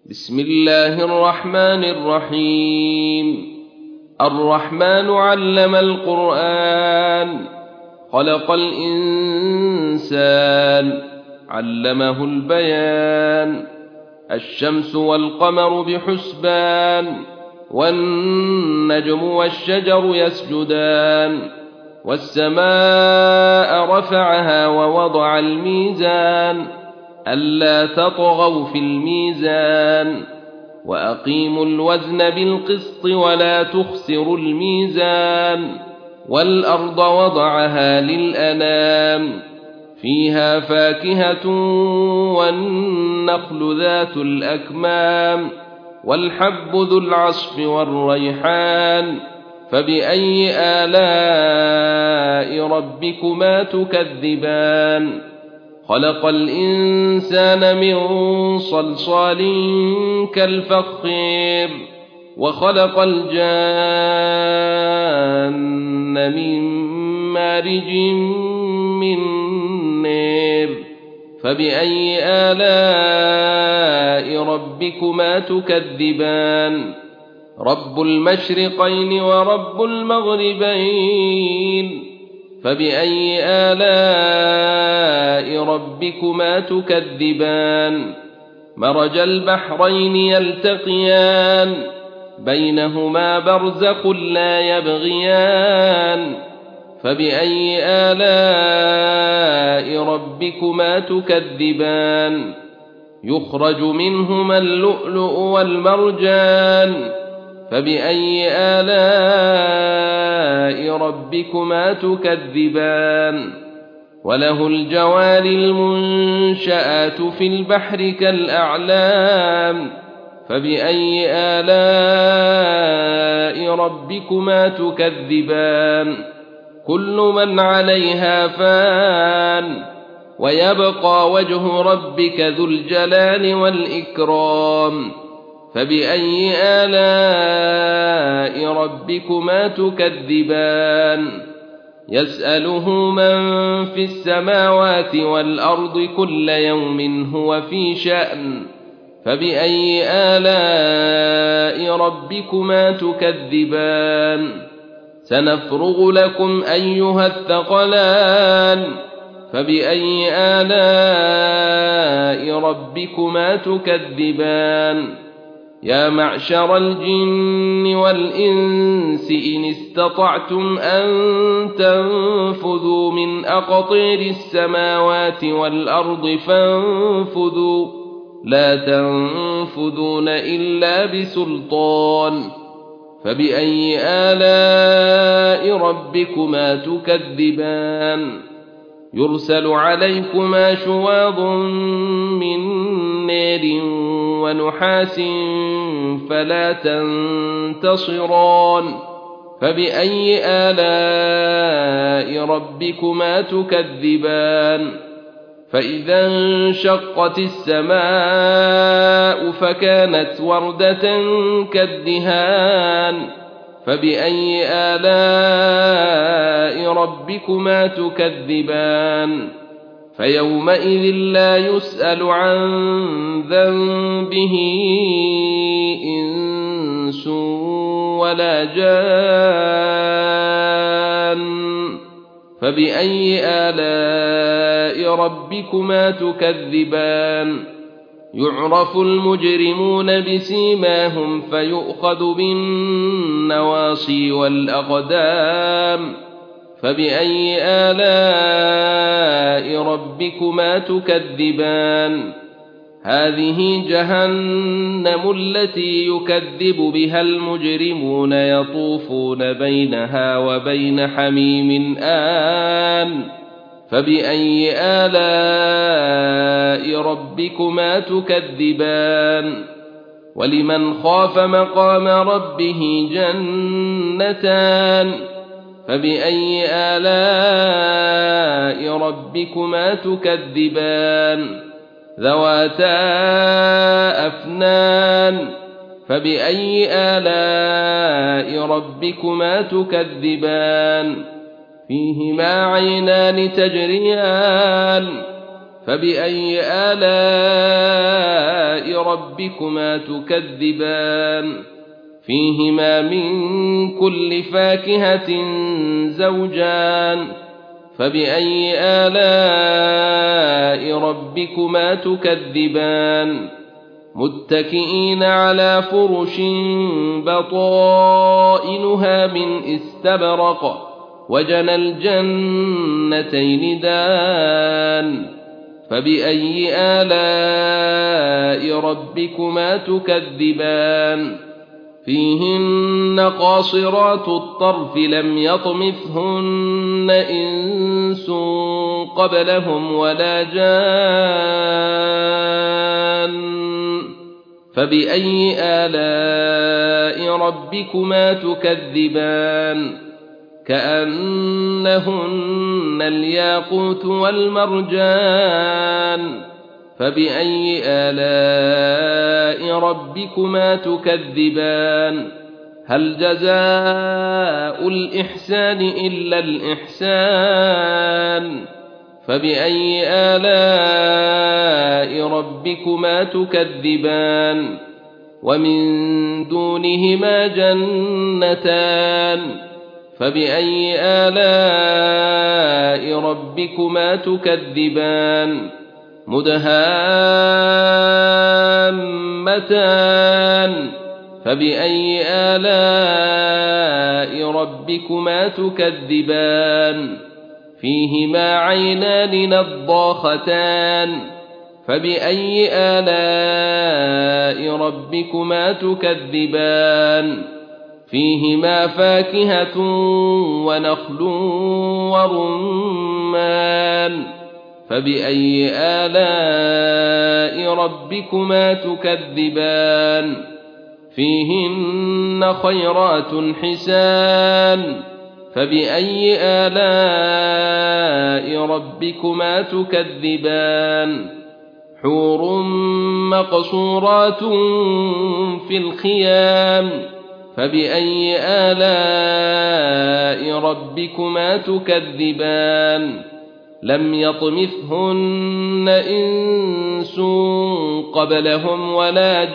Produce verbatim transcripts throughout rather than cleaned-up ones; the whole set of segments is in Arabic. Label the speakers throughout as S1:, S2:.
S1: بسم الله الرحمن الرحيم. الرحمن علم القرآن خلق الإنسان علمه البيان. الشمس والقمر بحسبان والنجم والشجر يسجدان. والسماء رفعها ووضع الميزان ألا تطغوا في الميزان وأقيموا الوزن بالقسط ولا تخسروا الميزان. والأرض وضعها للأنام فيها فاكهة والنخل ذات الأكمام والحب ذو العصف والريحان. فبأي آلاء ربكما تكذبان؟ خلق الإنسان من صلصال كالفخار وخلق الجان من مارج من نار. فبأي آلاء ربكما تكذبان؟ رب المشرقين ورب المغربين. فبأي آلاء ربكما تكذبان؟ مرج البحرين يلتقيان بينهما برزخ لا يبغيان. فبأي آلاء ربكما تكذبان؟ يخرج منهما اللؤلؤ والمرجان. فبأي آلاء ربكما تكذبان؟ وله الجوار المنشآت في البحر كالأعلام. فبأي آلاء ربكما تكذبان؟ كل من عليها فان ويبقى وجه ربك ذو الجلال والإكرام. فبأي آلاء ربكما تكذبان؟ يسأله من في السماوات والأرض كل يوم هو في شأن. فبأي آلاء ربكما تكذبان؟ سنفرغ لكم أيها الثقلان. فبأي آلاء ربكما تكذبان؟ يا معشر الجن والإنس إن استطعتم أن تنفذوا من أقطير السماوات والأرض فانفذوا لا تنفذون إلا بسلطان. فبأي آلاء ربكما تكذبان؟ يرسل عليكما شواظ من نار ونحاس فلا تنتصران. فبأي آلاء ربكما تكذبان؟ فإذا انشقت السماء فكانت وردة كالدهان. فبأي آلاء ربكما تكذبان؟ فيومئذ لا يسأل عن ذنبه إنس ولا جان. فبأي آلاء ربكما تكذبان؟ يعرف المجرمون بسيماهم فيؤخذ بالنواصي والأقدام. فبأي آلاء ربكما تكذبان؟ هذه جهنم التي يكذب بها المجرمون يطوفون بينها وبين حميم آن. فبأي آلاء ربكما تكذبان؟ ولمن خاف مقام ربه جنتان. فبأي آلاء ربكما تكذبان؟ ذواتا أفنان. فبأي آلاء ربكما تكذبان؟ فيهما عينان تجريان فبأي آلاء ربكما تكذبان فيهما من كل فاكهة زوجان فبأي آلاء ربكما تكذبان متكئين على فرش بطائنها من استبرق وجنى الجنتين دان فبأي آلاء ربكما تكذبان فيهن قاصرات الطرف لم يطمثهن إنس قبلهم ولا جان فبأي آلاء ربكما تكذبان كأنهن الياقوت والمرجان فبأي آلاء ربكما تكذبان هل جزاء الإحسان إلا الإحسان فبأي آلاء ربكما تكذبان ومن دونهما جنتان فبأي آلاء ربكما تكذبان مدهامتان فبأي آلاء ربكما تكذبان فيهما عينان نضاختان فبأي آلاء ربكما تكذبان فيهما فاكهة ونخل ورمان فبأي آلاء ربكما تكذبان فيهن خيرات حسان فبأي آلاء ربكما تكذبان حور مقصورات في الخيام فبأي آلاء ربكما تكذبان لم يطمثهن إنس قبلهم ولا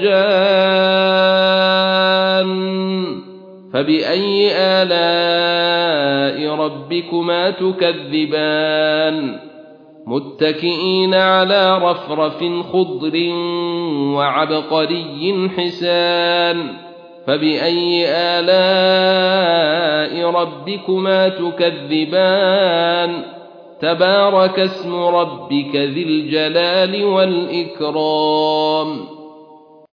S1: جان فبأي آلاء ربكما تكذبان متكئين على رفرف خضر وعبقري حسان فبأي آلاء ربكما تكذبان تبارك اسم ربك ذي الجلال والإكرام